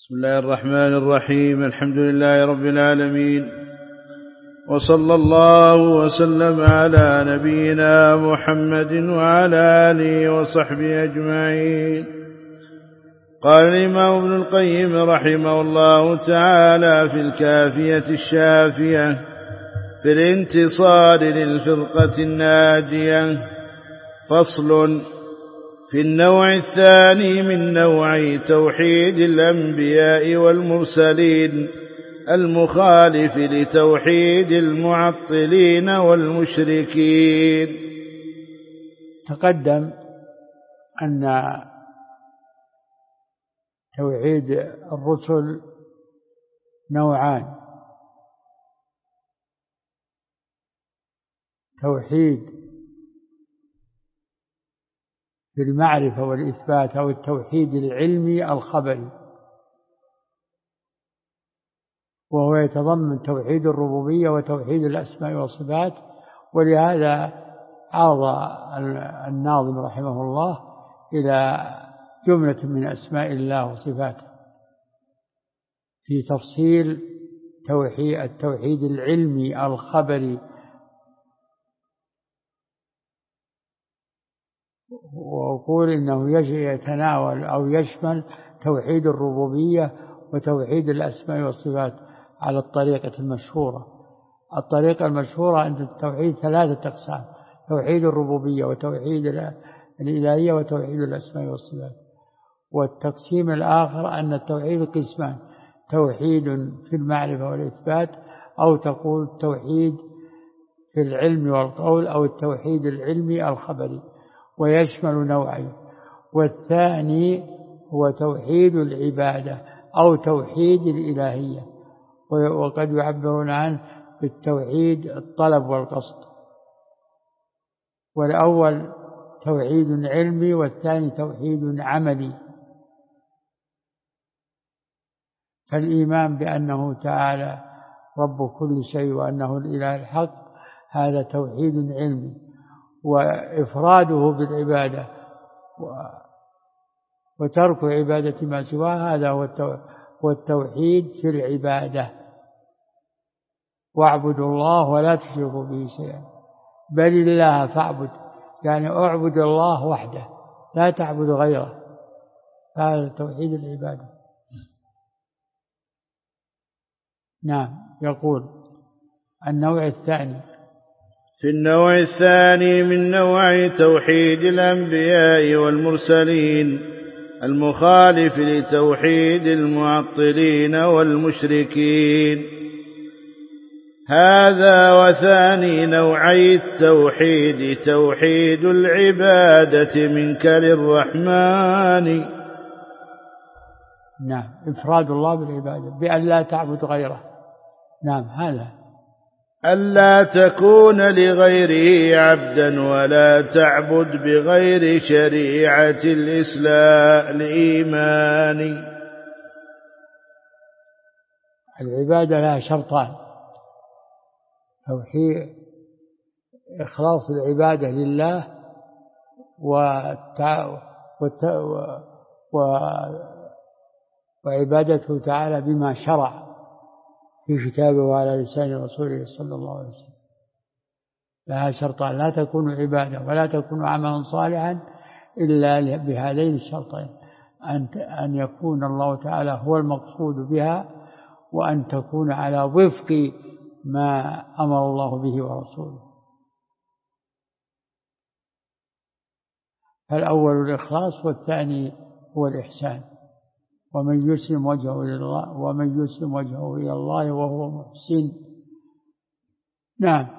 بسم الله الرحمن الرحيم. الحمد لله رب العالمين، وصلى الله وسلم على نبينا محمد وعلى آله وصحبه أجمعين. قال الإمام ابن القيم رحمه الله تعالى في الكافية الشافية في الانتصار للفرقة الناجية: فصل في النوع الثاني من نوعي توحيد الأنبياء والمرسلين المخالف لتوحيد المعطلين والمشركين. تقدم أن توحيد الرسل نوعان: توحيد في المعرفة والإثبات أو التوحيد العلمي الخبري، وهو يتضمن توحيد الربوبية وتوحيد الأسماء والصفات. ولهذا عرض الناظم رحمه الله إلى جملة من أسماء الله وصفاته في تفصيل التوحيد العلمي الخبري، وأقول إنه يتناول أو يشمل توحيد الربوبية وتوحيد الأسماء والصفات على الطريقة المشهورة. الطريقة المشهورة عند التوحيد ثلاثة أقسام: توحيد الربوبية وتوحيد الإلهية وتوحيد الأسماء والصفات. والتقسيم الآخر أن التوحيد قسمان: توحيد في المعرفة والإثبات، أو تقول توحيد في العلم والقول، أو التوحيد العلمي الخبري، ويشمل نوعين. والثاني هو توحيد العبادة أو توحيد الإلهية، وقد يعبرون عنه بالتوحيد الطلب والقصد. والأول توحيد علمي والثاني توحيد عملي. فالإيمان بأنه تعالى رب كل شيء وأنه الإله الحق هذا توحيد علمي، وإفراده بالعبادة وترك عبادة ما سواه هذا هو التوحيد في العبادة. واعبدوا الله ولا تشركوا به شيئا بل الله فاعبد، يعني اعبد الله وحده لا تعبد غيره، هذا توحيد العبادة. نعم. يقول النوع الثاني: في النوع الثاني من نوع توحيد الأنبياء والمرسلين المخالف لتوحيد المعطلين والمشركين. هذا وثاني نوعي التوحيد توحيد العبادة منك للرحمن. نعم، إفراد الله بالعبادة بأن لا تعبد غيره. نعم، هذا ألا تكون لغيره عبدا ولا تعبد بغير شريعة الإيمان. العبادة لها شرطان: توحيد إخلاص العبادة لله وعبادته تعالى بما شرع في كتابه وعلى لسان رسوله صلى الله عليه وسلم. لها شرطان: لا تكون عبادة ولا تكون عملا صالحا إلا بهذين الشرطين: أن يكون الله تعالى هو المقصود بها، وأن تكون على وفق ما أمر الله به ورسوله. فالأول الإخلاص والثاني هو الإحسان. ومن يسلم وجهه إلى الله وهو محسن. نعم.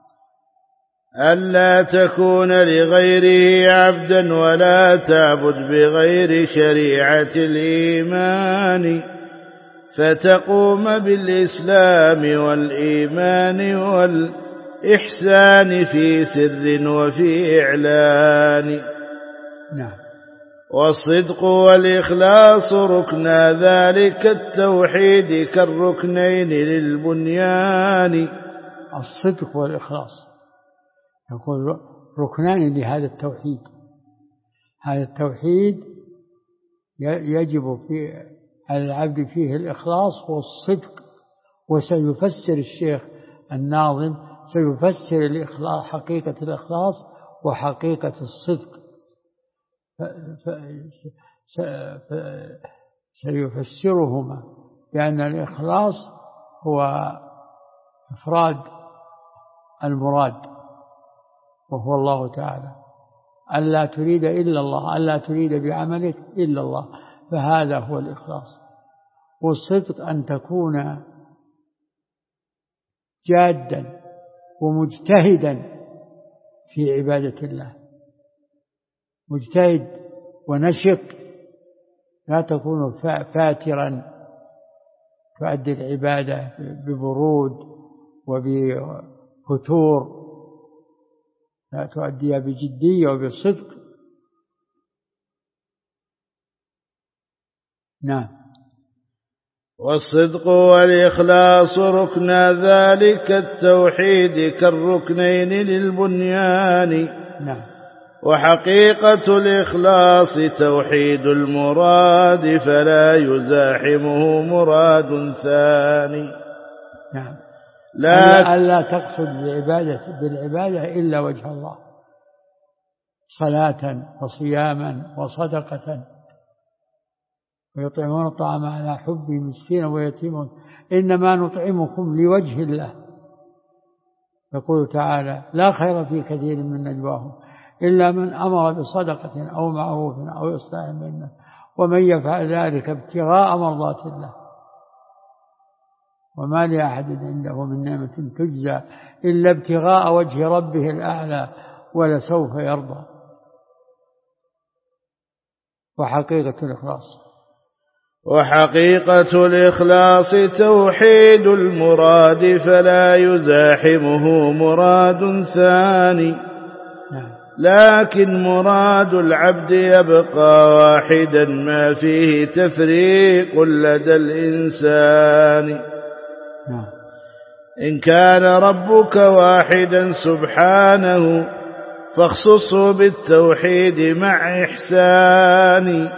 ألا تكون لغيره عبدا ولا تعبد بغير شريعة الإيمان، فتقوم بالإسلام والإيمان والإحسان في سر وفي إعلان. نعم. والصدق والإخلاص ركنا ذلك التوحيد كالركنين للبنيان. الصدق والإخلاص يقول ركنان لهذا التوحيد. هذا التوحيد يجب في على العبد فيه الإخلاص والصدق. وسيفسر الشيخ الناظم سيفسر الإخلاص، حقيقة الإخلاص وحقيقة الصدق، سيفسرهما بأن الإخلاص هو إفراد المراد وهو الله تعالى، ألا تريد إلا الله، ألا تريد بعملك إلا الله، فهذا هو الإخلاص. والصدق أن تكون جادا ومجتهدا في عبادة الله، مجتهد ونشط، لا تكون فاترا تؤدي العبادة ببرود وبفتور، لا تؤديها بجدية وبصدق. نعم. والصدق والإخلاص ركن ذلك التوحيد كالركنين للبنيان. نعم. وحقيقة الإخلاص توحيد المراد فلا يزاحمه مراد ثاني. نعم. لا تقصد بالعبادة إلا وجه الله، صلاة وصياما وصدقة، ويطعمون الطعام على حبه مسكينا ويتيما، إنما نطعمكم لوجه الله. يقول تعالى: لا خير في كثير من نجواهم إلا من أمر بصدقة أو معروف أو إصلاح بين الناس ومن يفعل ذلك ابتغاء مرضات الله وما لأحد عنده من نعمة تجزى إلا ابتغاء وجه ربه الأعلى ولسوف يرضى. وحقيقة الإخلاص توحيد المراد فلا يزاحمه مراد ثاني. لكن مراد العبد يبقى واحدا ما فيه تفريق لدى الإنسان. إن كان ربك واحدا سبحانه فاخصصه بالتوحيد مع إحسان.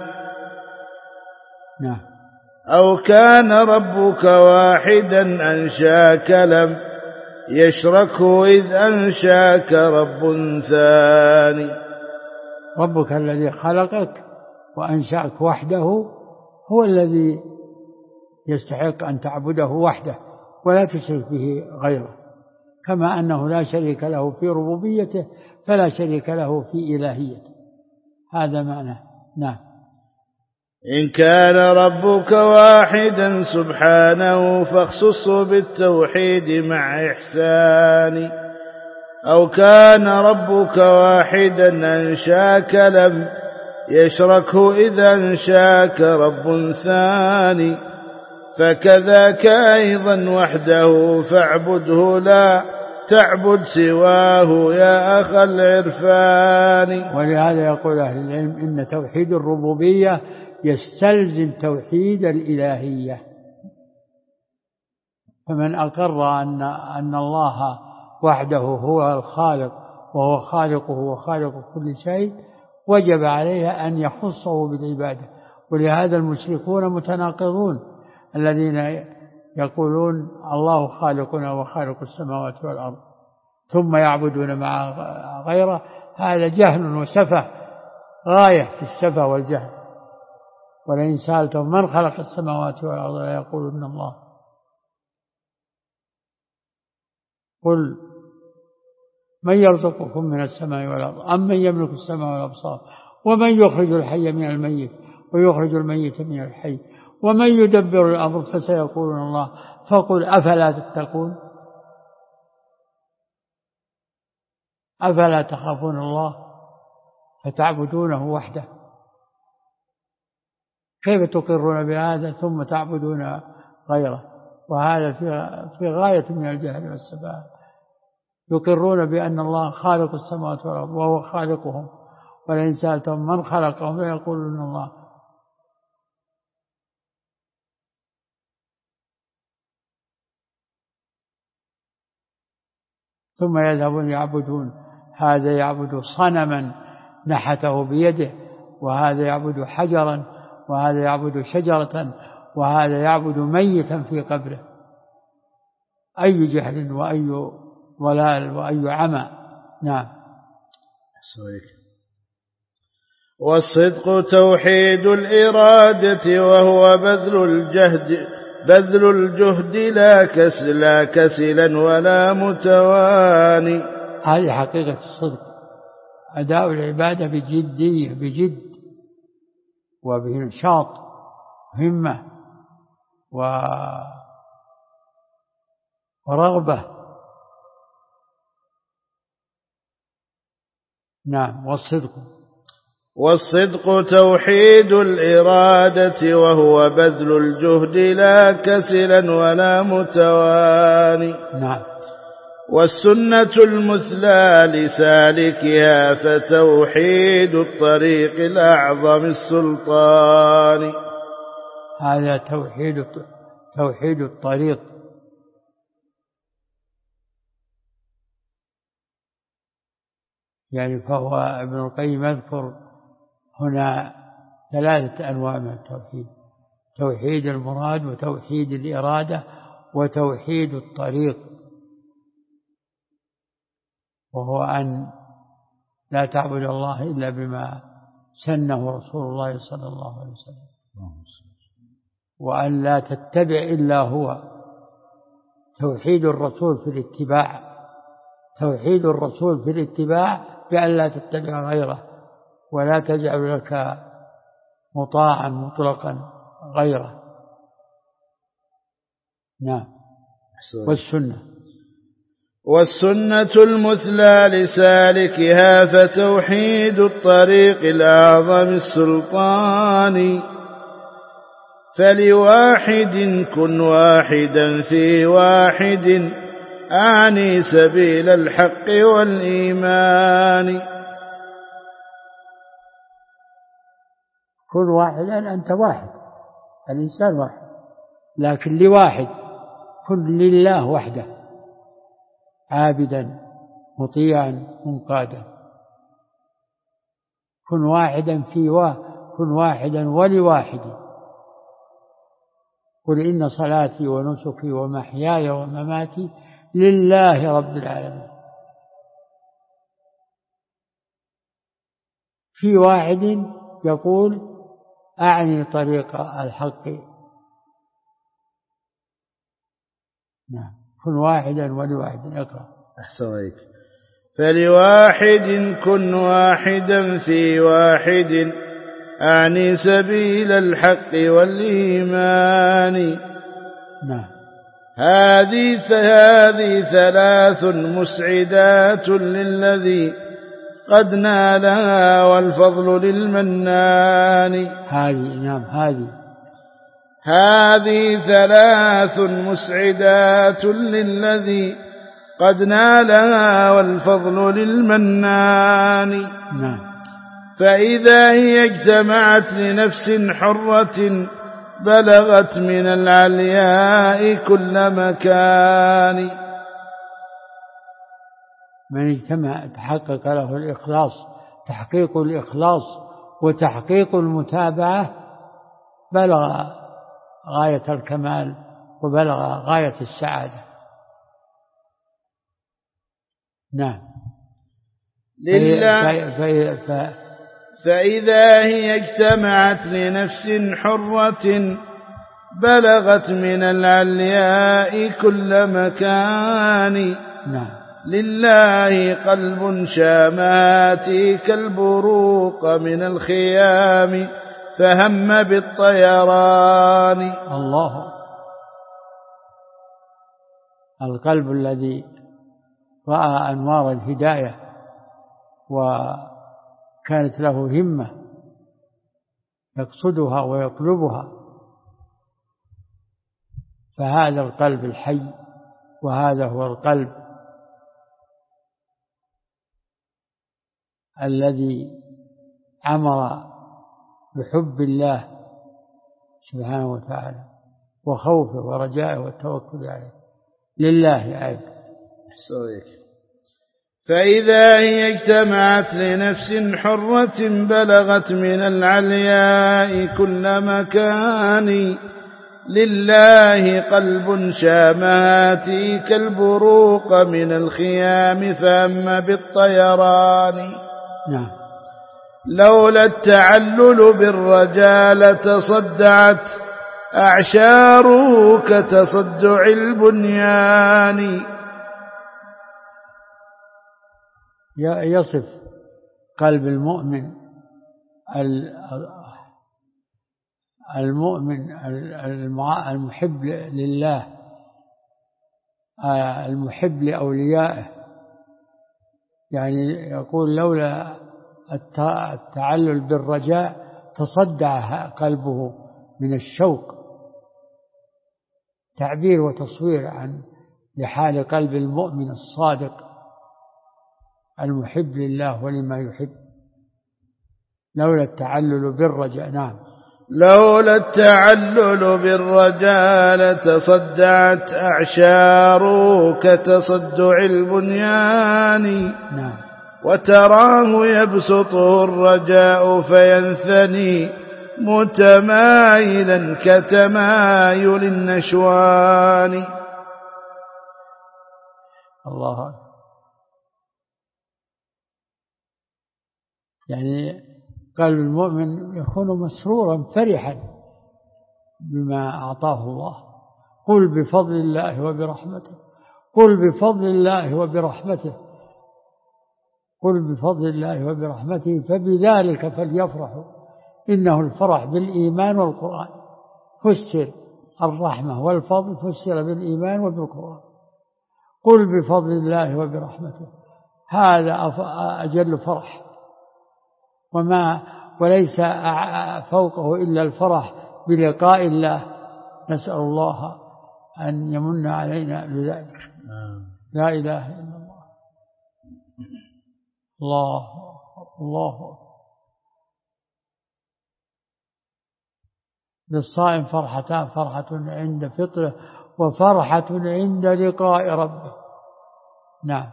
أو كان ربك واحدا أنشاك لم يشركه إذ أنشاك رب ثاني. ربك الذي خلقك وأنشأك وحده هو الذي يستحق أن تعبده وحده ولا تشرك به غيره، كما أنه لا شريك له في ربوبيته فلا شريك له في إلهيته. هذا معناه. نعم. إن كان ربك واحدا سبحانه فاخصصه بالتوحيد مع إحسان. أو كان ربك واحدا أنشاك لم يشركه إذا أنشاك رب ثاني. فكذاك أيضا وحده فاعبده لا تعبد سواه يا أخ العرفان. ولهذا يقول أهل العلم إن توحيد الربوبية يستلزم توحيد الإلهية. فمن أقر أن الله وحده هو الخالق وهو خالقه وخالق كل شيء وجب عليه أن يخصه بالعبادة. ولهذا المشركون متناقضون الذين يقولون الله خالقنا وخالق السماوات والأرض ثم يعبدون مع غيره. هذا جهل وسفه، غاية في السفه والجهل. ولئن سألتهم من خلق السماوات والأرض لا يقولون الله. قل من يرزقكم من السماء والأرض أم من يملك السماء والأبصار ومن يخرج الحي من الميت ويخرج الميت من الحي ومن يدبر الأمر فسيقولون الله. فقل أفلا تتقون؟ أفلا تخافون الله فتعبدونه وحده؟ كيف تقرون بهذا ثم تعبدون غيره؟ وهذا في غاية من الجهل والسفاهة. يقرون بأن الله خالق السماوات والأرض وهو خالقهم، ولئن سألتهم من خلقهم لا يقولون الله. ثم يذهبون يعبدون، هذا يعبد صنما نحته بيده، وهذا يعبد حجرا، وهذا يعبد شجرة، وهذا يعبد ميتا في قبره. أي جهل وأي ضلال وأي عمى. نعم. والصدق توحيد الإرادة وهو بذل الجهد لا كسلا ولا متواني. هذه حقيقة الصدق، أداء العبادة بجدية، بجد وبنشاط همة ورغبة. نعم. والصدق توحيد الإرادة وهو بذل الجهد لا كسلا ولا متواني. نعم. والسنة المثلى لسالكها فتوحيد الطريق الأعظم السلطان. هذا توحيد الطريق. يعني فهو ابن القيم يذكر هنا 3 أنواع من التوحيد: توحيد المراد، وتوحيد الإرادة، وتوحيد الطريق، وهو أن لا تعبد الله إلا بما سنه رسول الله صلى الله عليه وسلم، وأن لا تتبع إلا هو. توحيد الرسول في الاتباع بأن لا تتبع غيره، ولا تجعل لك مطاعا مطلقا غيره. نعم. والسنة المثلى لسالكها فتوحيد الطريق الأعظم السلطان. فلواحد كن واحدا في واحد، أعني سبيل الحق والإيمان. كن واحدا، أنت واحد، الإنسان واحد، لكن لواحد. كن لله وحده، عابدا مطيعا منقادا. كن واحدا ولواحد. قل إن صلاتي ونسكي ومحياي ومماتي لله رب العالمين. في واحد يقول أعني طريق الحق. نعم. كن واحدا ولواحد. اقرأ. أحسن عليك. فلواحد كن واحدا في واحد، أعني سبيل الحق والإيمان. نعم. هذه 3 مسعدات للذي قد نالها والفضل للمنان. هذه 3 مسعدات للذي قد نالها والفضل للمنان. نعم. فإذا هي اجتمعت لنفس حرة بلغت من العلياء كل مكان. من اجتمع تحقق له الإخلاص، تحقيق الإخلاص وتحقيق المتابعة، بلغ غاية الكمال وبلغ غاية السعادة. نعم. فإذا هي اجتمعت لنفس حرة بلغت من العلياء كل مكان. نعم. لله قلب شامات كالبروق من الخيام فهم بالطيران. الله. القلب الذي رأى أنوار الهداية وكانت له همة يقصدها ويطلبها، فهذا القلب الحي، وهذا هو القلب الذي عمر بحب الله سبحانه وتعالى وخوفه ورجائه والتوكل عليه لله أيضا. فإذا هي اجتمعت لنفس حرة بلغت من العلياء كل مكان. لله قلب شاماتي كالبروق من الخيام فأما بالطيران. نعم. لولا التعلل بالرجا لتصدعت أعشاره كتصدع البنيان. يصف قلب المؤمن المحب لله المحب لأوليائه، يعني يقول لولا التعلل بالرجاء تصدع قلبه من الشوق، تعبير وتصوير عن لحال قلب المؤمن الصادق المحب لله ولما يحب. لولا التعلل بالرجاء. نعم. لولا التعلل بالرجاء لتصدعت أعشاره كتصدع البنيان. نعم. وتراه يبسطه الرجاء فينثني متمايلا كتمايل النشوان. الله أكبر. يعني قلب المؤمن يكون مسرورا فرحا بما أعطاه الله. قل بفضل الله وبرحمته، قل بفضل الله وبرحمته، قل بفضل الله وبرحمته فبذلك فليفرحوا إنه الفرح بالإيمان والقرآن. فسر الرحمة والفضل فسر بالإيمان وبالقرآن. قل بفضل الله وبرحمته، هذا أجل فرح، وليس فوقه إلا الفرح بلقاء الله. نسأل الله أن يمن علينا بذلك. لا إله إلا الله. الله الله. للصائم فرحتان، فرحة عند فطره وفرحة عند لقاء ربه. نعم.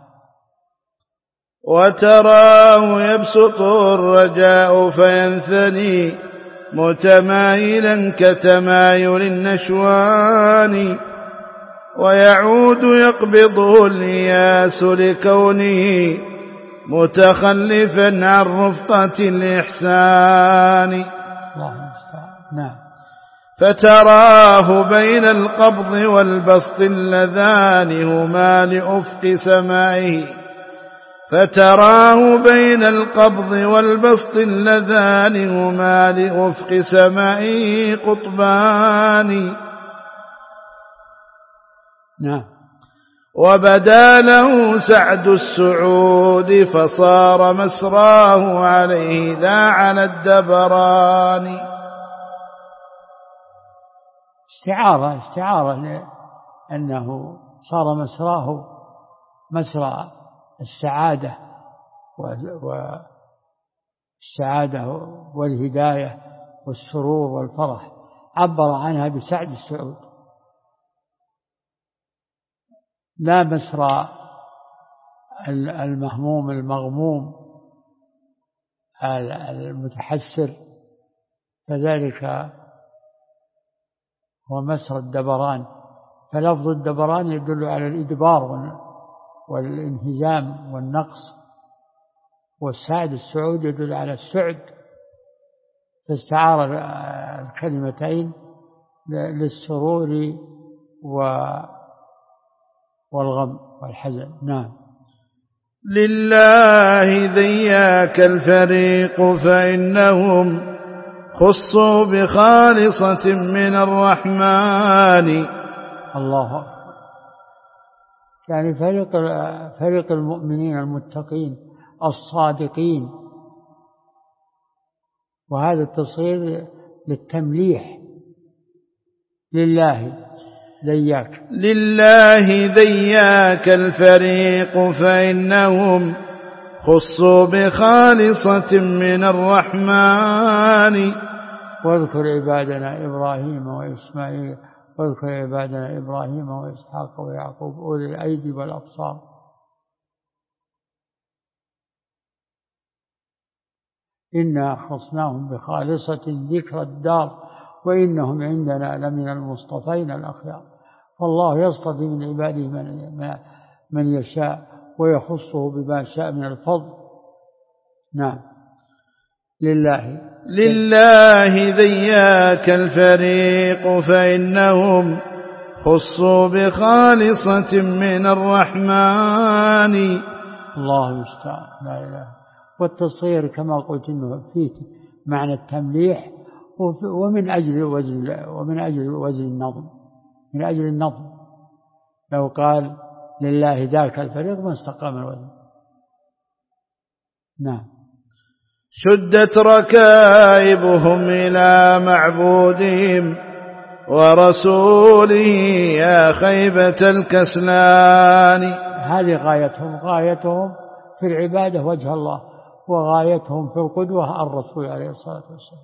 وتراه يبسط الرجاء فينثني متمايلا كتمايل النشوان. ويعود يقبضه الإياس لكونه متخلفا عن رفقة الإحسان. نعم. فتراه بين القبض والبسط اللذان هما لأفق سمائه. فتراه بين القبض والبسط اللذان هما لأفق سمائه قطبان. نعم. وبدا له سعد السعود فصار مسراه عليه لا على الدبران. استعارة لأنه صار مسراه مسرى السعادة والسعادة والهداية والسرور والفرح، عبر عنها بسعد السعود، لا مسرى المهموم المغموم المتحسر، فذلك هو مسرى الدبران. فلفظ الدبران يدل على الإدبار والانهزام والنقص، والسعد السعود يدل على السعد، فاستعار الكلمتين للسرور والغم والحزن. نعم. لله ذياك الفريق فإنهم خصوا بخالصة من الرحمن. الله أكبر. يعني فريق المؤمنين المتقين الصادقين، وهذا التصغير للتمليح. لله ذياك. لله ذياك الفريق فإنهم خصوا بخالصة من الرحمن. واذكر عبادنا إبراهيم وإسماعيل واذكر عبادنا إبراهيم وإسحاق ويعقوب أولي الأيدي والأبصار. إنا أخلصناهم بخالصة ذكر الدار وإنهم عندنا لمن المصطفين الأخيار. فالله يصطفي من عباده من يشاء ويخصه بما شاء من الفضل. نعم. لله ذياك الفريق فإنهم خصوا بخالصة من الرحمن. الله المستعان. لا إله. والتصغير كما قلت إنه فيه معنى التمليح ومن أجل وزن النظم، من أجل النظم. لو قال لله ذاك الفريق ما استقام الوزن. نعم. شدت ركائبهم إلى معبودهم ورسوله يا خيبة الكسلان. هذه غايتهم في العبادة وجه الله، وغايتهم في القدوة الرسول عليه الصلاة والسلام.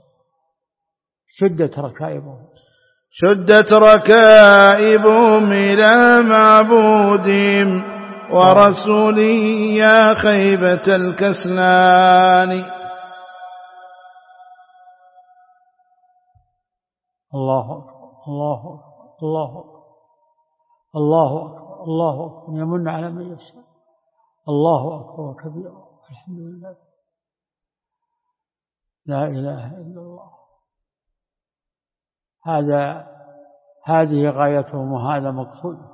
شدت ركائبهم إلى معبودهم ورسوله يا خيبة الكسلان. الله أكبر الله أكبر الله أكبر الله أكبر الله أكبر يمن على من يشاء. الله أكبر كبيرا الحمد لله لا إله إلا الله. هذه غايتهم وهذا مقصودهم،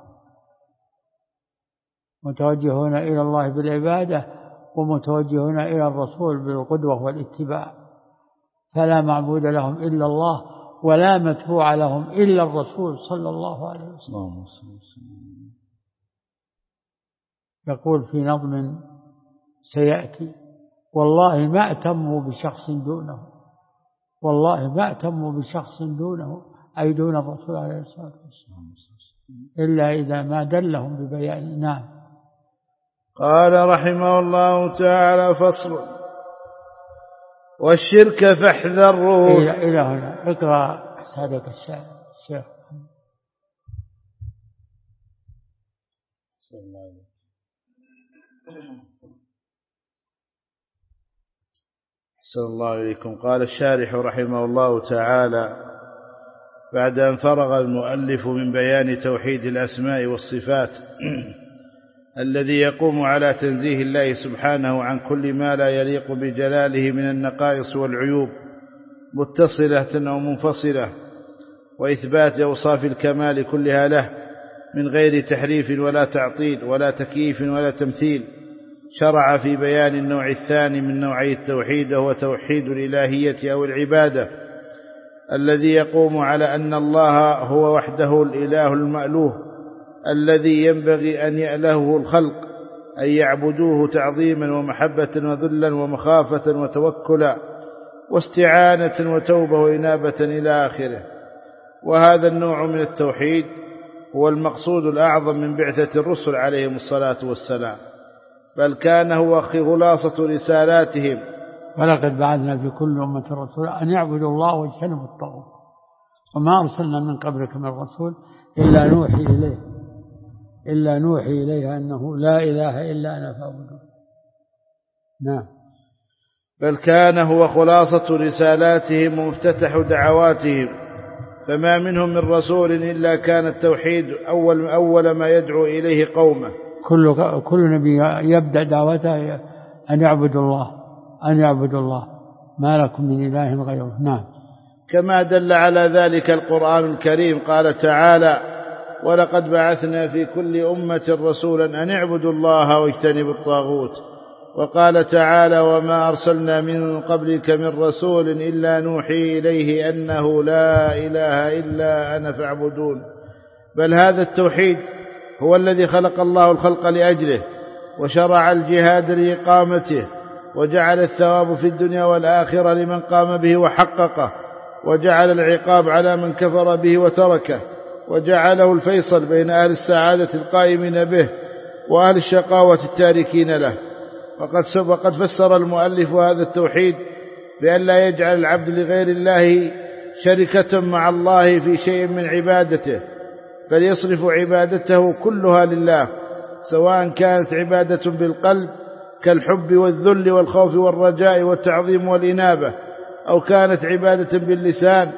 متوجهون إلى الله بالعبادة ومتوجهون إلى الرسول بالقدوة والاتباع. فلا معبود لهم إلا الله ولا متبوع لهم إلا الرسول صلى الله عليه وسلم. يقول في نظم سيأتي: والله ما أتموا بشخص دونه، والله ما أتموا بشخص دونه أي دون الرسول عليه الصلاة والسلام إلا إذا ما دلهم ببيان. نعم. قال رحمه الله تعالى: فصل: والشرك فاحذره. إلى هنا اقرأ صدق الشيخ. أحسن الله إليكم. قال الشارح رحمه الله تعالى بعد أن فرغ المؤلف من بيان توحيد الأسماء والصفات الذي يقوم على تنزيه الله سبحانه عن كل ما لا يليق بجلاله من النقائص والعيوب متصلة أو منفصلة، وإثبات أوصاف الكمال كلها له من غير تحريف ولا تعطيل ولا تكييف ولا تمثيل، شرع في بيان النوع الثاني من نوعي التوحيد، وهو توحيد الإلهية أو العبادة، الذي يقوم على أن الله هو وحده الإله المألوه الذي ينبغي أن يألهه الخلق، أن يعبدوه تعظيما ومحبة وذلا ومخافة وتوكلا واستعانة وتوبة وإنابة إلى آخره. وهذا النوع من التوحيد هو المقصود الأعظم من بعثة الرسل عليهم الصلاة والسلام، بل كان هو خلاصة رسالاتهم. ولقد بعثنا في كل أمة رسولا أن يعبدوا الله واجتنبوا الطاغوت وما أرسلنا من قبلك من رسول إلا نوحي إليه أنه لا إله إلا أنا فاعبدون. نعم. بل كان هو خلاصة رسالاتهم ومفتتح دعواتهم، فما منهم من رسول إلا كان التوحيد أول ما يدعو إليه قومه. كل نبي يبدأ دعوته أن يعبدوا الله ما لكم من إله غيره. نعم. كما دل على ذلك القرآن الكريم، قال تعالى: ولقد بعثنا في كل أمة رسولا أن اعبدوا الله واجتنبوا الطاغوت. وقال تعالى: وما أرسلنا من قبلك من رسول إلا نوحي إليه أنه لا إله إلا أنا فاعبدون. بل هذا التوحيد هو الذي خلق الله الخلق لأجله، وشرع الجهاد لإقامته، وجعل الثواب في الدنيا والآخرة لمن قام به وحققه، وجعل العقاب على من كفر به وتركه، وجعله الفيصل بين أهل السعادة القائمين به وأهل الشقاوة التاركين له. وقد فسر المؤلف هذا التوحيد بأن لا يجعل العبد لغير الله شركة مع الله في شيء من عبادته، بل يصرف عبادته كلها لله، سواء كانت عبادة بالقلب كالحب والذل والخوف والرجاء والتعظيم والإنابة، أو كانت عبادة باللسان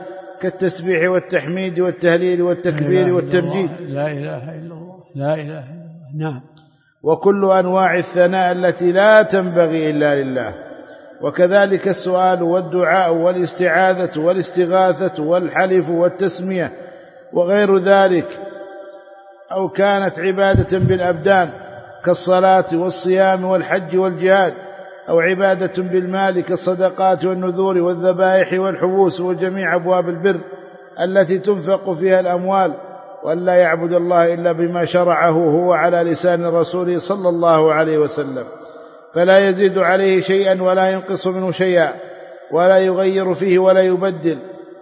كالتسبيح والتحميد والتهليل والتكبير والتمجيد. لا إله إلا الله، لا إله إلا الله. نعم. وكل أنواع الثناء التي لا تنبغي إلا لله. وكذلك السؤال والدعاء والاستعاذة والاستغاثة والحلف والتسمية وغير ذلك، أو كانت عبادة بالأبدان كالصلاة والصيام والحج والجهاد، أو عبادة بالمال كالصدقات والنذور والذبائح والحبوس وجميع أبواب البر التي تنفق فيها الأموال، وأن لا يعبد الله إلا بما شرعه هو على لسان رسوله صلى الله عليه وسلم، فلا يزيد عليه شيئا ولا ينقص منه شيئا، ولا يغير فيه ولا يبدل،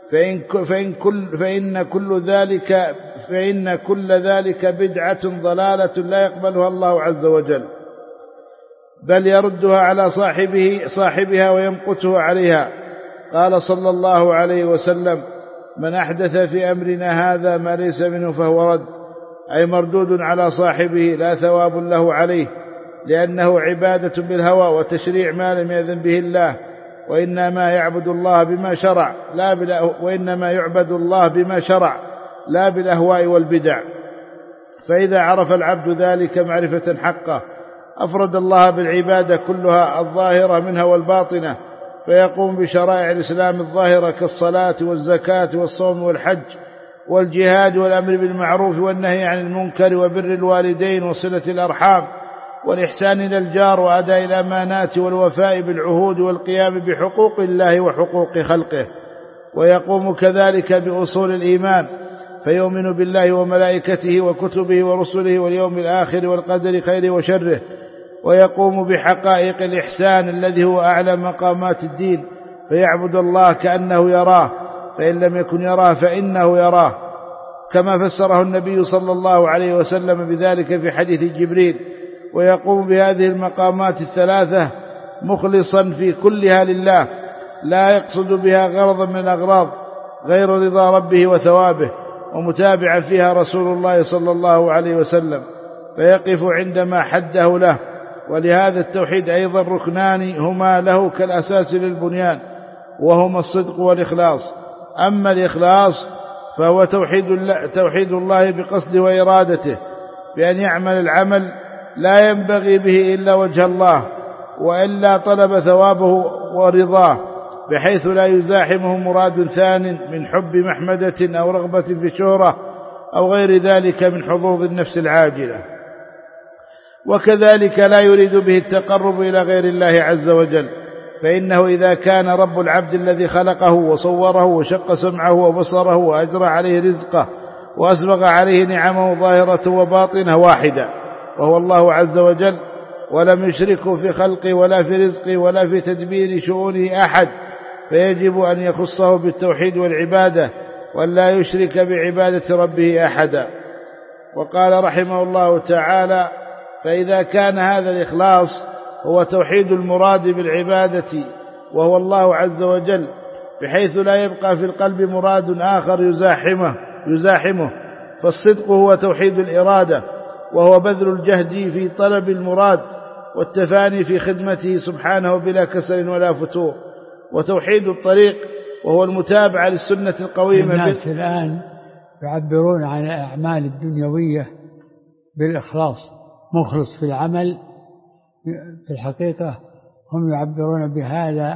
فإن كل ذلك بدعة ضلالة لا يقبلها الله عز وجل، بل يردها على صاحبها ويمقته عليها. قال صلى الله عليه وسلم: من أحدث في أمرنا هذا ما ليس منه فهو رد، أي مردود على صاحبه لا ثواب له عليه، لأنه عبادة بالهوى وتشريع ما لم يأذن به الله، وإنما يعبد الله بما شرع لا بالأهواء والبدع. فإذا عرف العبد ذلك معرفة حقه أفرد الله بالعبادة كلها الظاهرة منها والباطنة، فيقوم بشرائع الإسلام الظاهرة كالصلاة والزكاة والصوم والحج والجهاد والأمر بالمعروف والنهي عن المنكر وبر الوالدين وصلة الأرحام والإحسان إلى الجار وأداء الأمانات والوفاء بالعهود والقيام بحقوق الله وحقوق خلقه. ويقوم كذلك بأصول الإيمان، فيؤمن بالله وملائكته وكتبه ورسله واليوم الآخر والقدر خيره وشره. ويقوم بحقائق الإحسان الذي هو أعلى مقامات الدين، فيعبد الله كأنه يراه، فإن لم يكن يراه فإنه يراه، كما فسره النبي صلى الله عليه وسلم بذلك في حديث جبريل. ويقوم بهذه المقامات الثلاثة مخلصا في كلها لله، لا يقصد بها غرضا من الأغراض غير رضا ربه وثوابه، ومتابعا فيها رسول الله صلى الله عليه وسلم، فيقف عندما حده له. ولهذا التوحيد أيضا ركنان هما له كالأساس للبنيان، وهما الصدق والإخلاص. أما الإخلاص فهو توحيد الله بقصده وإرادته، بأن يعمل العمل لا ينبغي به إلا وجه الله، وإلا طلب ثوابه ورضاه، بحيث لا يزاحمه مراد ثان من حب محمدة أو رغبة في شهرة أو غير ذلك من حظوظ النفس العاجلة. وكذلك لا يريد به التقرب إلى غير الله عز وجل، فإنه إذا كان رب العبد الذي خلقه وصوره وشق سمعه وبصره وأجرى عليه رزقه وأسبغ عليه نعمه ظاهرة وباطنة واحدا، وهو الله عز وجل، ولم يشركه في خلقه ولا في رزقه ولا في تدبير شؤونه أحد، فيجب أن يخصه بالتوحيد والعبادة، ولا يشرك بعبادة ربه أحدا. وقال رحمه الله تعالى: فإذا كان هذا الإخلاص هو توحيد المراد بالعبادة وهو الله عز وجل، بحيث لا يبقى في القلب مراد آخر يزاحمه، فالصدق هو توحيد الإرادة، وهو بذل الجهد في طلب المراد والتفاني في خدمته سبحانه بلا كسل ولا فتور. وتوحيد الطريق وهو المتابعة للسنة القويمة. الناس الآن يعبرون عن الأعمال الدنيوية بالإخلاص، مخلص في العمل، في الحقيقة هم يعبرون بهذا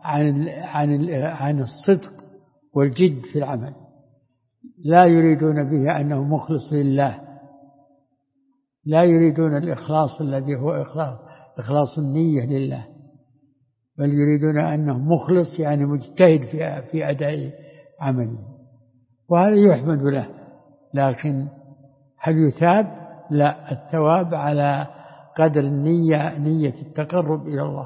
عن الصدق والجد في العمل، لا يريدون به أنه مخلص لله، لا يريدون الإخلاص الذي هو إخلاص النية لله، بل يريدون أنه مخلص يعني مجتهد في أداء عمله، وهذا يحمد له، لكن هل يثاب؟ لا، الثواب على قدر النية، نية التقرب إلى الله.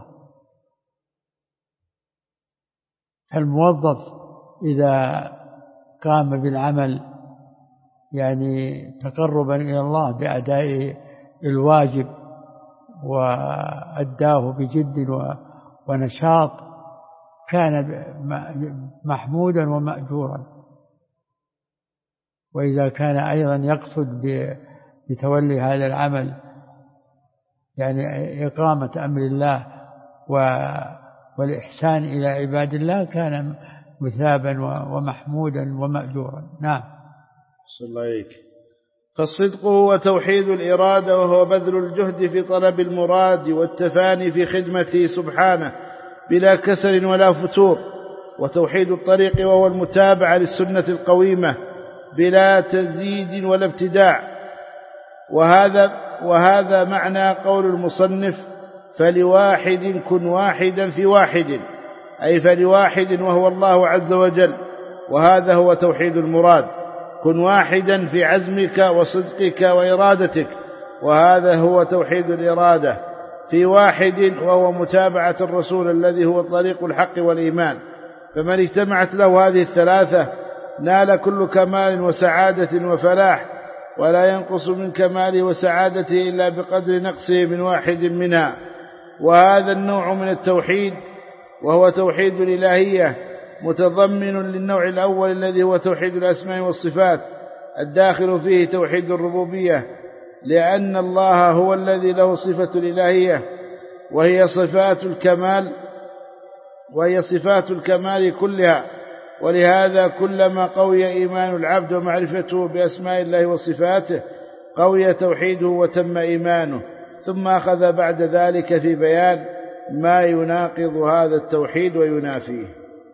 الموظف إذا قام بالعمل يعني تقربا إلى الله بأداء الواجب وأداه بجد ونشاط، كان محمودا ومأجورا. وإذا كان أيضا يقصد بتولي هذا العمل يعني إقامة أمر الله والإحسان إلى عباد الله، كان مثابا ومحمودا ومأجورا. نعم. صلى الله عليك. فالصدق هو توحيد الإرادة، وهو بذل الجهد في طلب المراد والتفاني في خدمته سبحانه بلا كسل ولا فتور. وتوحيد الطريق وهو المتابعة للسنة القويمة بلا تزيد ولا ابتداع. وهذا معنى قول المصنف: فلواحد كن واحدا في واحد، أي فلواحد وهو الله عز وجل. وهذا هو توحيد المراد: كن واحدا في عزمك وصدقك وإرادتك. وهذا هو توحيد الإرادة في واحد، وهو متابعة الرسول الذي هو طريق الحق والإيمان. فمن اجتمعت له هذه الثلاثة نال كل كمال وسعادة وفلاح، ولا ينقص من كماله وسعادته إلا بقدر نقصه من واحد منها. وهذا النوع من التوحيد وهو توحيد الإلهية متضمن للنوع الأول الذي هو توحيد الأسماء والصفات، الداخل فيه توحيد الربوبية، لأن الله هو الذي له صفة الإلهية، وهي صفات الكمال كلها. ولهذا كلما قوي إيمان العبد ومعرفته بأسماء الله وصفاته قوي توحيده وتم إيمانه. ثم أخذ بعد ذلك في بيان ما يناقض هذا التوحيد وينافيه.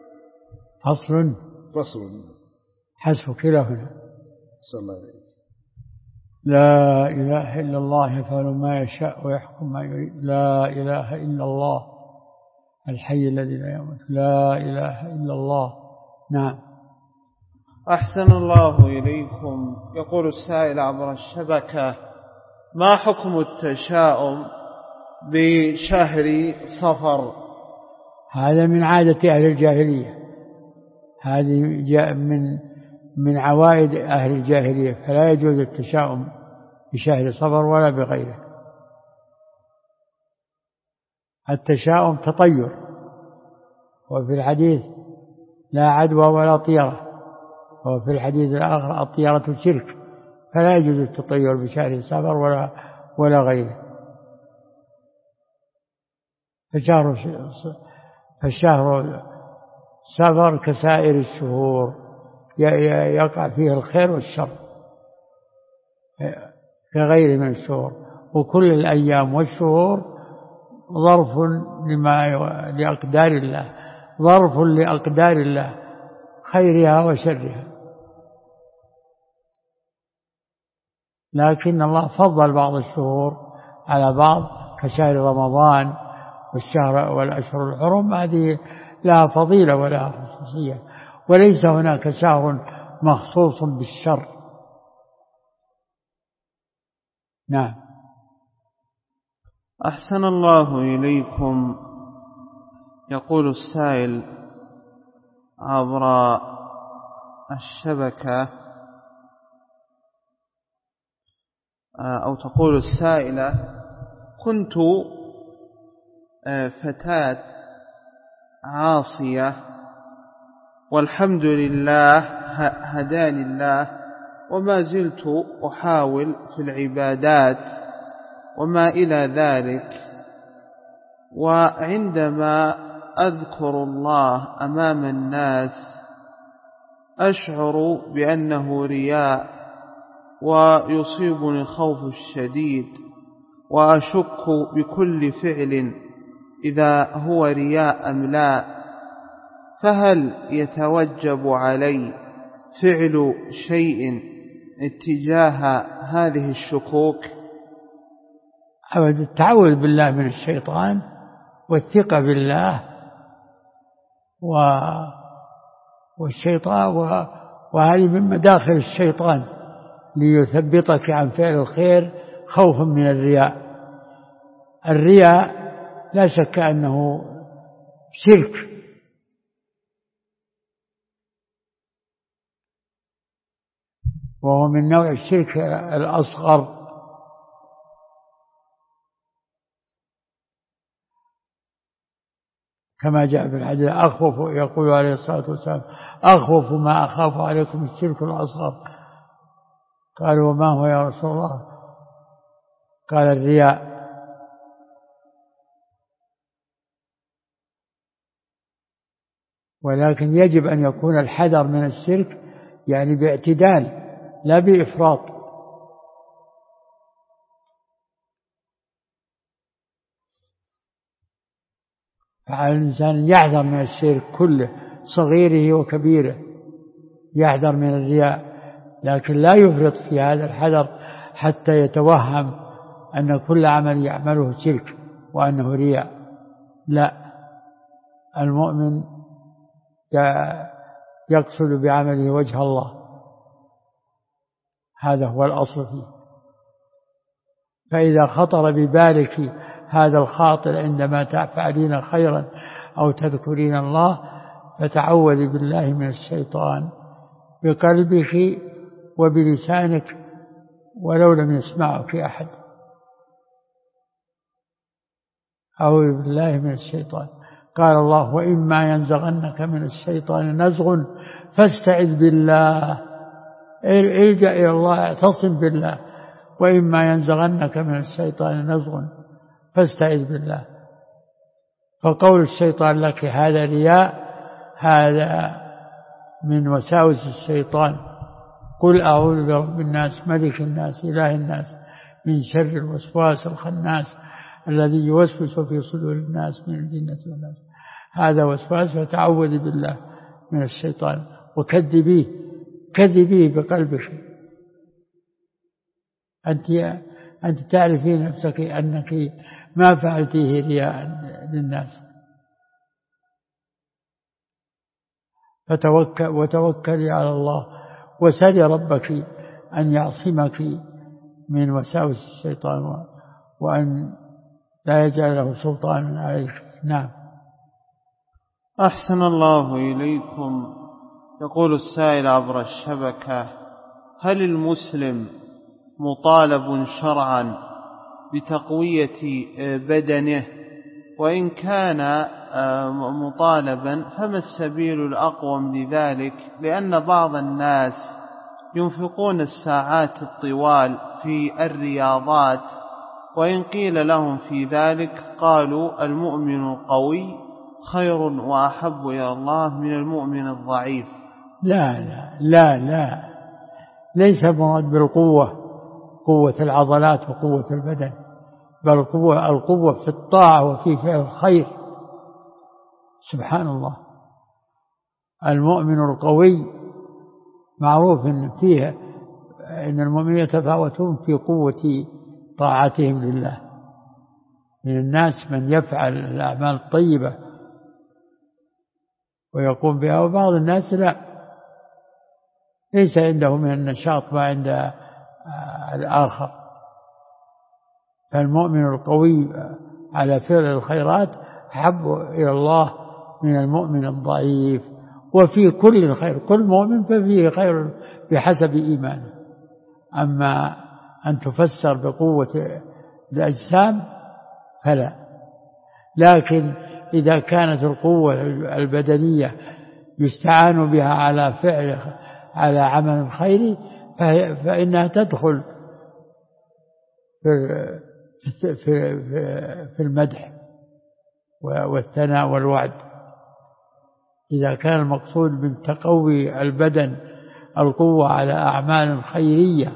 فصل. حسب كلا هنا. صلى الله عليه وسلم. لا إله إلا الله يفعل ما يشاء ويحكم ما يريد. لا إله إلا الله الحي الذي لا يموت. لا إله إلا الله. نعم. أحسن الله إليكم. يقول السائل عبر الشبكة: ما حكم التشاؤم بشهر صفر؟ هذا من عادة أهل الجاهلية، هذه جاء من عوائد أهل الجاهلية، فلا يجوز التشاؤم بشهر صفر ولا بغيره. التشاؤم تطير، وفي الحديث لا عدوى ولا طيرة، وفي الحديث الآخر الطيرة شرك، فلا يجوز التطير بشهر صفر ولا غيره. فالشهر صفر كسائر الشهور يقع فيه الخير والشر كغيره من الشهور، وكل الأيام والشهور ظرف لأقدار الله، ظرف لأقدار الله خيرها وشرها. لكن الله فضل بعض الشهور على بعض كشهر رمضان والأشهر الحرم، هذه لها فضيلة ولها خصوصية، وليس هناك شهر مخصوص بالشر. نعم. أحسن الله إليكم. يقول السائل عبر الشبكة، أو تقول السائلة: كنت فتاة عاصية والحمد لله هداني الله، وما زلت أحاول في العبادات وما إلى ذلك، وعندما أذكر الله أمام الناس أشعر بأنه رياء ويصيبني الخوف الشديد، وأشك بكل فعل إذا هو رياء أم لا، فهل يتوجب علي فعل شيء اتجاه هذه الشكوك؟ التعوذ بالله من الشيطان والثقة بالله والشيطان، وهذه من مداخل الشيطان ليثبطك عن فعل الخير خوفا من الرياء. الرياء لا شك أنه شرك، وهو من نوع الشرك الأصغر. كما جاء في الحديث: يقول عليه الصلاة والسلام: أخوف ما أخاف عليكم الشرك الأصغر. قالوا: وما هو يا رسول الله؟ قال: الرياء. ولكن يجب أن يكون الحذر من الشرك يعني باعتدال لا بإفراط. فعلى الإنسان يحذر من الشرك كله صغيره وكبيره، يحذر من الرياء، لكن لا يفرط في هذا الحذر حتى يتوهم أن كل عمل يعمله شرك وأنه رياء. لا، المؤمن يقصد بعمله وجه الله، هذا هو الأصل فيه. فإذا خطر ببالك هذا الخاطر عندما تفعلين خيرا أو تذكرين الله فتعوذي بالله من الشيطان بقلبك وبلسانك ولو لم يسمعك أحد. أعوذ بالله من الشيطان. قال الله: وإما ينزغنك من الشيطان نزغ فاستعذ بالله، الجأ إلى الله، اعتصم بالله. وإما ينزغنك من الشيطان نزغ فاستعذ بالله. فقول الشيطان لك هذا رياء، هذا من وساوس الشيطان. قل أعوذ برب الناس ملك الناس إله الناس من شر الوسواس الخناس الذي يوسوس في صدور الناس من الجنة والناس. هذا وسواس، فتعوذ بالله من الشيطان كذبيه بقلبك. أنت تعرفين نفسك أنك ما فعلتيه رياء للناس. وتوكلي على الله وسلي ربك أن يعصمك من وساوس الشيطان وأن لا يجعل له سلطان عليك. نعم. أحسن الله إليكم. يقول السائل عبر الشبكة: هل المسلم مطالب شرعا بتقوية بدنه؟ وإن كان مطالبا فما السبيل الأقوم لذلك؟ لأن بعض الناس ينفقون الساعات الطوال في الرياضات، وإن قيل لهم في ذلك قالوا: المؤمن القوي خير وأحب إلى الله من المؤمن الضعيف. لا لا لا لا، ليس مراد بالقوة قوة العضلات وقوة البدن، بل القوة في الطاعة وفي فعل الخير. سبحان الله. المؤمن القوي معروف إن المؤمنين يتفاوتون في قوة طاعتهم لله. من الناس من يفعل الأعمال الطيبة ويقوم بها، وبعض الناس لا، ليس عنده من النشاط ما عند الآخر. فالمؤمن القوي على فعل الخيرات أحب إلى الله من المؤمن الضعيف. وفي كل خير، كل مؤمن ففيه خير بحسب إيمانه. أما أن تفسر بقوة الأجسام فلا. لكن إذا كانت القوة البدنية يستعان بها على عمل خيري فإنها تدخل في المدح والثناء والوعد. إذا كان المقصود من تقوي البدن القوة على أعمال خيرية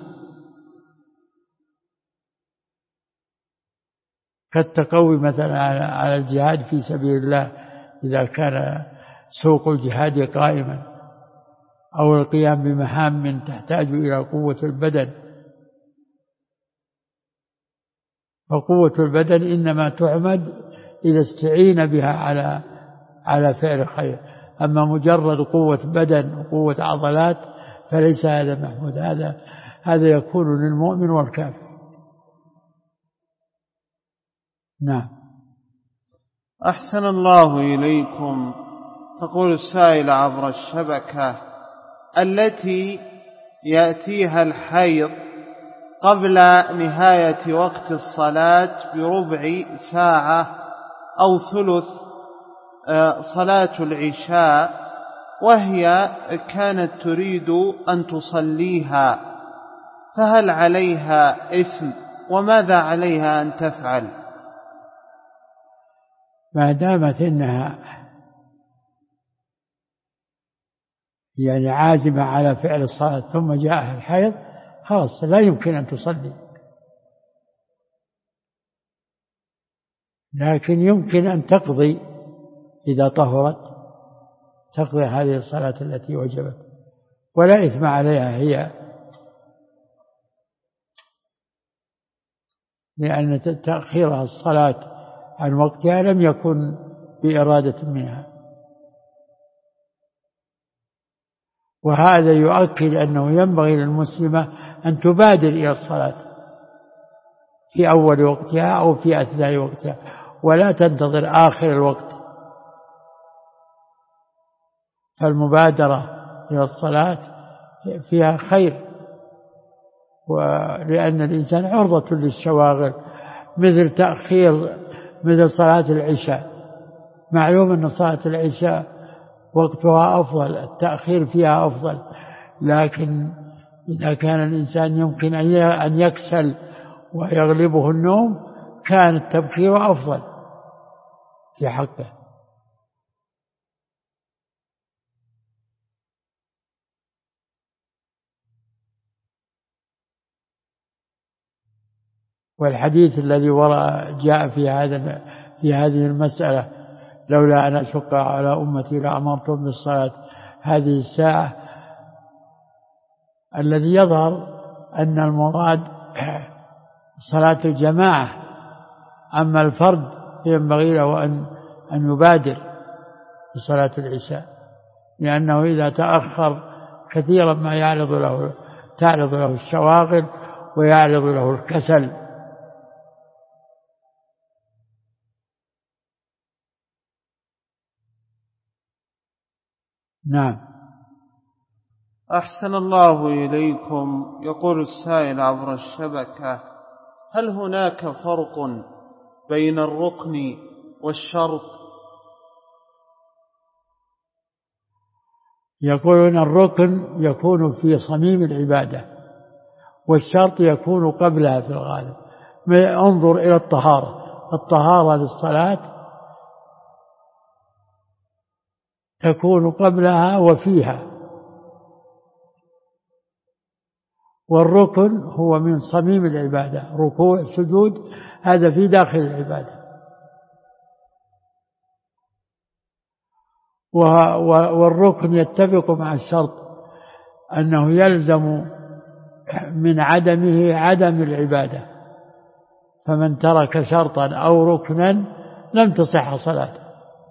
كالتقوي مثلا على الجهاد في سبيل الله، إذا كان سوق الجهاد قائما، أو القيام بمهام تحتاج إلى قوة البدن، فقوة البدن إنما تعمد إذا استعين بها على فعل الخير. أما مجرد قوة بدن وقوة عضلات فليس هذا محمود، هذا يكون للمؤمن والكافر. نعم. أحسن الله إليكم. تقول السائل عبر الشبكة: التي يأتيها الحيض قبل نهاية وقت الصلاة بربع ساعة أو ثلث صلاة العشاء، وهي كانت تريد أن تصليها، فهل عليها إثم؟ وماذا عليها أن تفعل؟ ما دامت إنها يعني عازمة على فعل الصلاة ثم جاءها الحيض خلاص لا يمكن أن تصلي، لكن يمكن أن تقضي إذا طهرت، تقضي هذه الصلاة التي وجبت ولا إثم عليها هي، لأن تأخيرها الصلاة عن وقتها لم يكن بإرادة منها. وهذا يؤكد أنه ينبغي للمسلمة أن تبادر إلى الصلاة في أول وقتها أو في أثناء وقتها ولا تنتظر آخر الوقت، فالمبادرة إلى الصلاة فيها خير، ولأن الإنسان عرضة للشواغل مثل صلاة العشاء. معلوم أن صلاة العشاء وقتها أفضل، التأخير فيها أفضل، لكن إذا كان الإنسان يمكن أن يكسل ويغلبه النوم كان التبكير أفضل في حقه. والحديث الذي جاء في هذه المسألة لولا أن أشق على أمتي لأمرتهم بالصلاة هذه الساعة، الذي يظهر أن المراد صلاة الجماعة، أما الفرد ينبغي له أن يبادر بصلاة العشاء، لأنه إذا تأخر كثيرا ما تعرض له الشواغل ويعرض له الكسل. نعم. أحسن الله إليكم. يقول السائل عبر الشبكة: هل هناك فرق بين الركن والشرط؟ يقولون الركن يكون في صميم العبادة والشرط يكون قبلها في الغالب. انظر إلى الطهارة للصلاة تكون قبلها وفيها، والركن هو من صميم العبادة، ركوع سجود هذا في داخل العبادة. والركن يتفق مع الشرط أنه يلزم من عدمه عدم العبادة، فمن ترك شرطا أو ركنا لم تصح صلاته.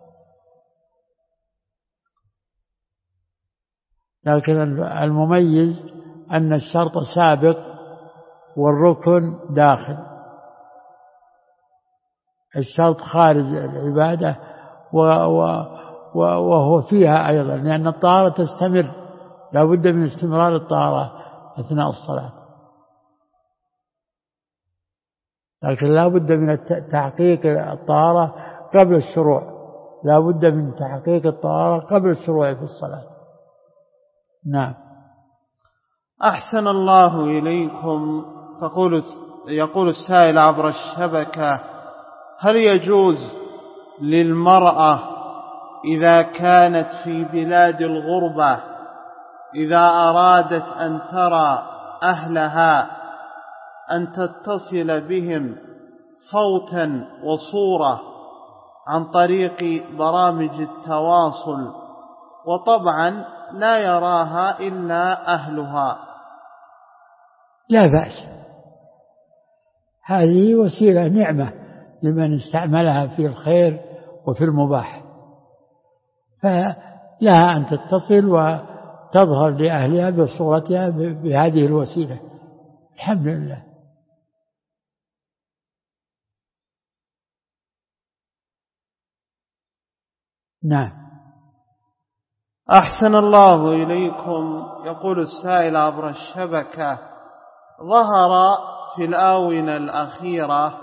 لكن المميز أن الشرط سابق والركن داخل، الشرط خارج العبادة وهو فيها أيضا، لأن الطهارة تستمر، لا بد من استمرار الطهارة أثناء الصلاة، لكن لا بد من تحقيق الطهارة قبل الشروع، لا بد من تحقيق الطهارة قبل الشروع في الصلاة. نعم. أحسن الله إليكم. يقول السائل عبر الشبكة: هل يجوز للمرأة إذا كانت في بلاد الغربة إذا أرادت أن ترى أهلها أن تتصل بهم صوتا وصورة عن طريق برامج التواصل، وطبعا لا يراها إلا أهلها؟ لا بأس، هذه وسيلة نعمة لمن استعملها في الخير وفي المباح، فلها أن تتصل وتظهر لأهلها بصورتها بهذه الوسيلة، الحمد لله. نعم. أحسن الله إليكم. يقول السائل عبر الشبكة: ظهر في الآونة الأخيرة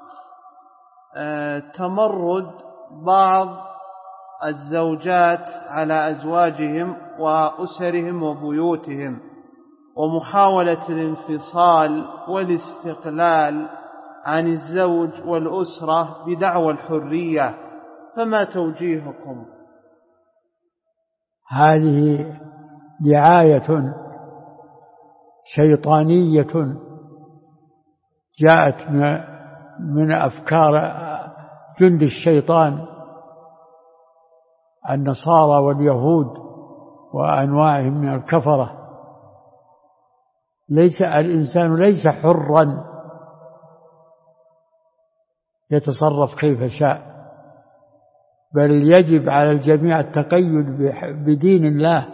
تمرد بعض الزوجات على أزواجهم وأسرهم وبيوتهم، ومحاولة الانفصال والاستقلال عن الزوج والأسرة بدعوى الحرية، فما توجيهكم؟ هذه دعاية شيطانية جاءت من أفكار جند الشيطان النصارى واليهود وأنواعهم من الكفرة. الإنسان ليس حرا يتصرف كيف شاء، بل يجب على الجميع التقيد بدين الله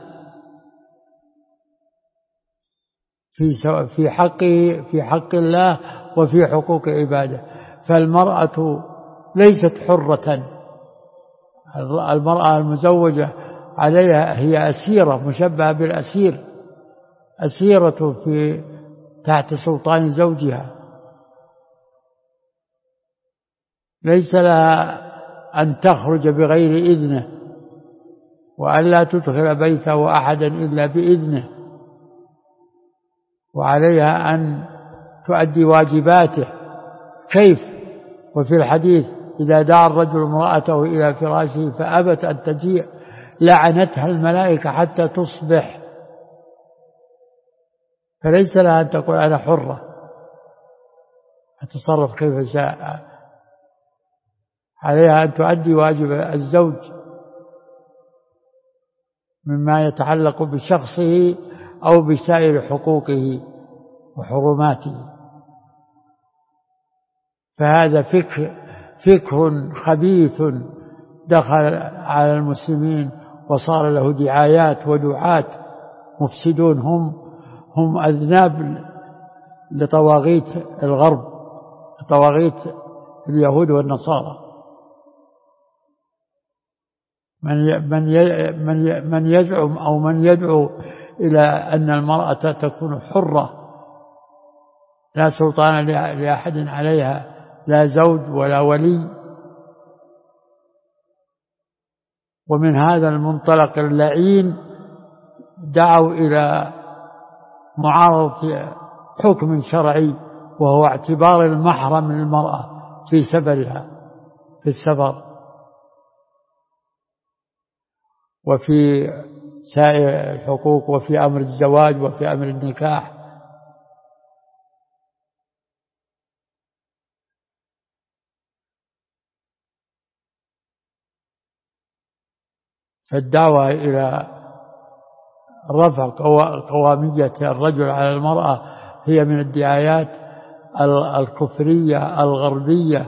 في حق الله وفي حقوق عباده. فالمرأة ليست حرة، المرأة المزوجة عليها هي أسيرة مشبهة بالأسير، أسيرة تحت سلطان زوجها، ليس لها أن تخرج بغير إذنه وأن لا تدخل بيته أحدا إلا بإذنه، وعليها أن تؤدي واجباته. كيف؟ وفي الحديث إذا دعا الرجل امرأته إلى فراشه فأبت أن تجيء لعنتها الملائكة حتى تصبح. فليس لها أن تقول أنا حرة أتصرف كيف شاء، عليها أن تؤدي واجب الزوج مما يتعلق بشخصه أو بسائر حقوقه وحرماته. فهذا فكر خبيث دخل على المسلمين وصار له دعايات ودعاة مفسدون، هم أذناب لطواغيت الغرب، لطواغيت اليهود والنصارى. من يزعم أو من يدعو إلى أن المرأة تكون حرة لا سلطان لأحد عليها، لا زوج ولا ولي، ومن هذا المنطلق اللعين دعوا إلى معارضة حكم شرعي، وهو اعتبار المحرم للمرأة في سفرها، في السفر وفي سائر الحقوق وفي أمر الزواج وفي أمر النكاح. فالدعوة إلى رفع قوامية الرجل على المرأة هي من الدعايات الكفرية الغربية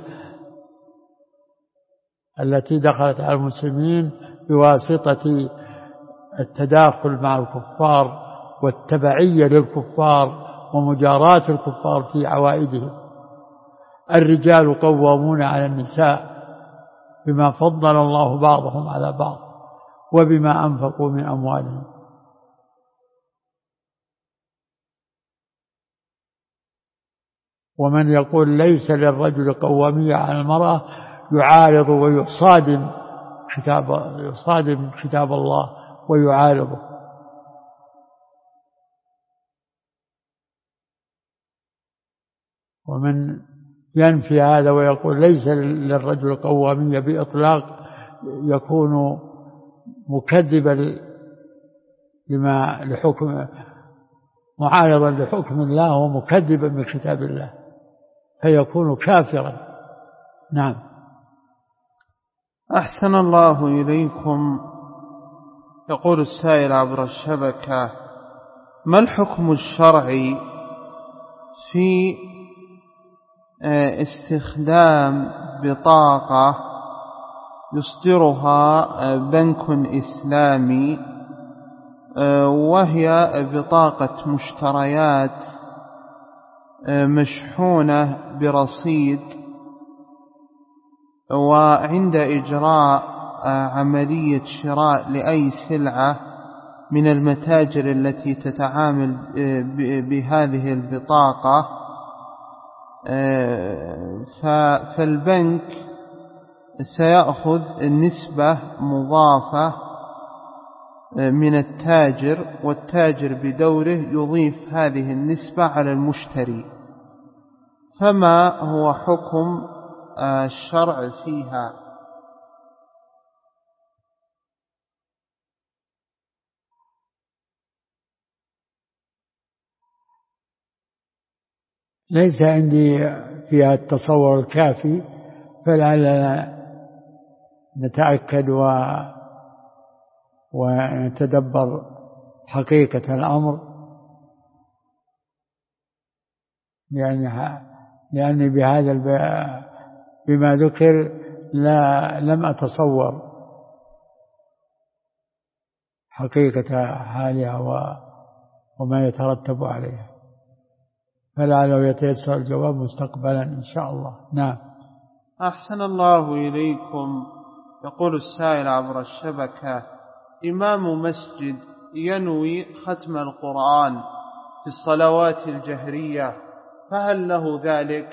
التي دخلت على المسلمين بواسطة التداخل مع الكفار والتبعية للكفار ومجاراة الكفار في عوائدهم. الرجال قوامون على النساء بما فضل الله بعضهم على بعض وبما أنفقوا من أموالهم. ومن يقول ليس للرجل قوامية على المرأة يعارض ويصادم كتاب الله ويعارضه. ومن ينفي هذا ويقول ليس للرجل قوامية بإطلاق يكون مكذبا لحكم، معارضا لحكم الله ومكذبا بكتاب الله، فيكون كافرا. نعم. أحسن الله إليكم. يقول السائل عبر الشبكة: ما الحكم الشرعي في استخدام بطاقة يصدرها بنك إسلامي وهي بطاقة مشتريات مشحونة برصيد، وعند إجراء عملية شراء لأي سلعة من المتاجر التي تتعامل بهذه البطاقة فالبنك سيأخذ نسبة مضافة من التاجر، والتاجر بدوره يضيف هذه النسبة على المشتري، فما هو حكم الشرع فيها؟ ليس عندي فيها التصور الكافي، فلعلنا نتأكد ونتدبر حقيقة الأمر، لأني بهذا بما ذكر لم أتصور حقيقة حالها وما يترتب عليها، فلعله يتيسر الجواب مستقبلا إن شاء الله. نعم. أحسن الله إليكم. يقول السائل عبر الشبكة: إمام مسجد ينوي ختم القرآن في الصلوات الجهرية، فهل له ذلك؟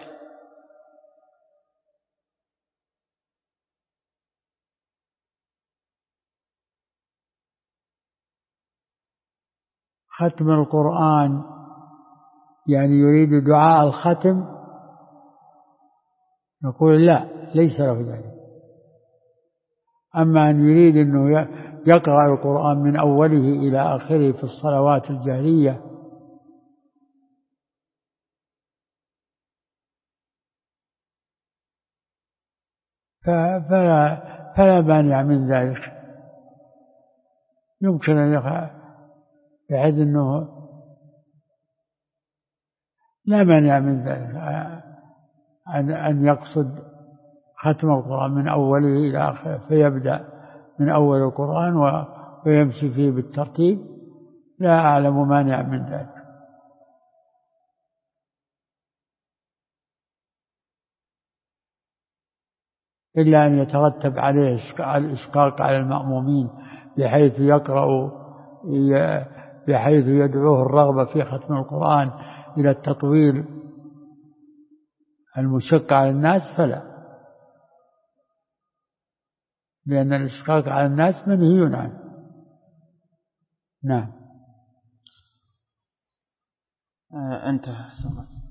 ختم القرآن يعني يريد دعاء الختم، نقول لا، ليس له ذلك. أما أن يريد أنه يقرأ القرآن من أوله إلى آخره في الصلوات الجهرية فلا مانع من ذلك، يمكن أن بحيث أنه لا مانع من ذلك أن يقصد ختم القرآن من أوله إلى آخره، فيبدأ من أول القرآن ويمشي فيه بالترتيب، لا أعلم مانع من ذلك. إلا أن يترتب عليه الإشقاق على المأمومين بحيث يدعوه الرغبة في ختم القرآن إلى التطويل المشق على الناس، فلا، لأن الإشقاق على الناس منهي عنه. نعم. انتهى.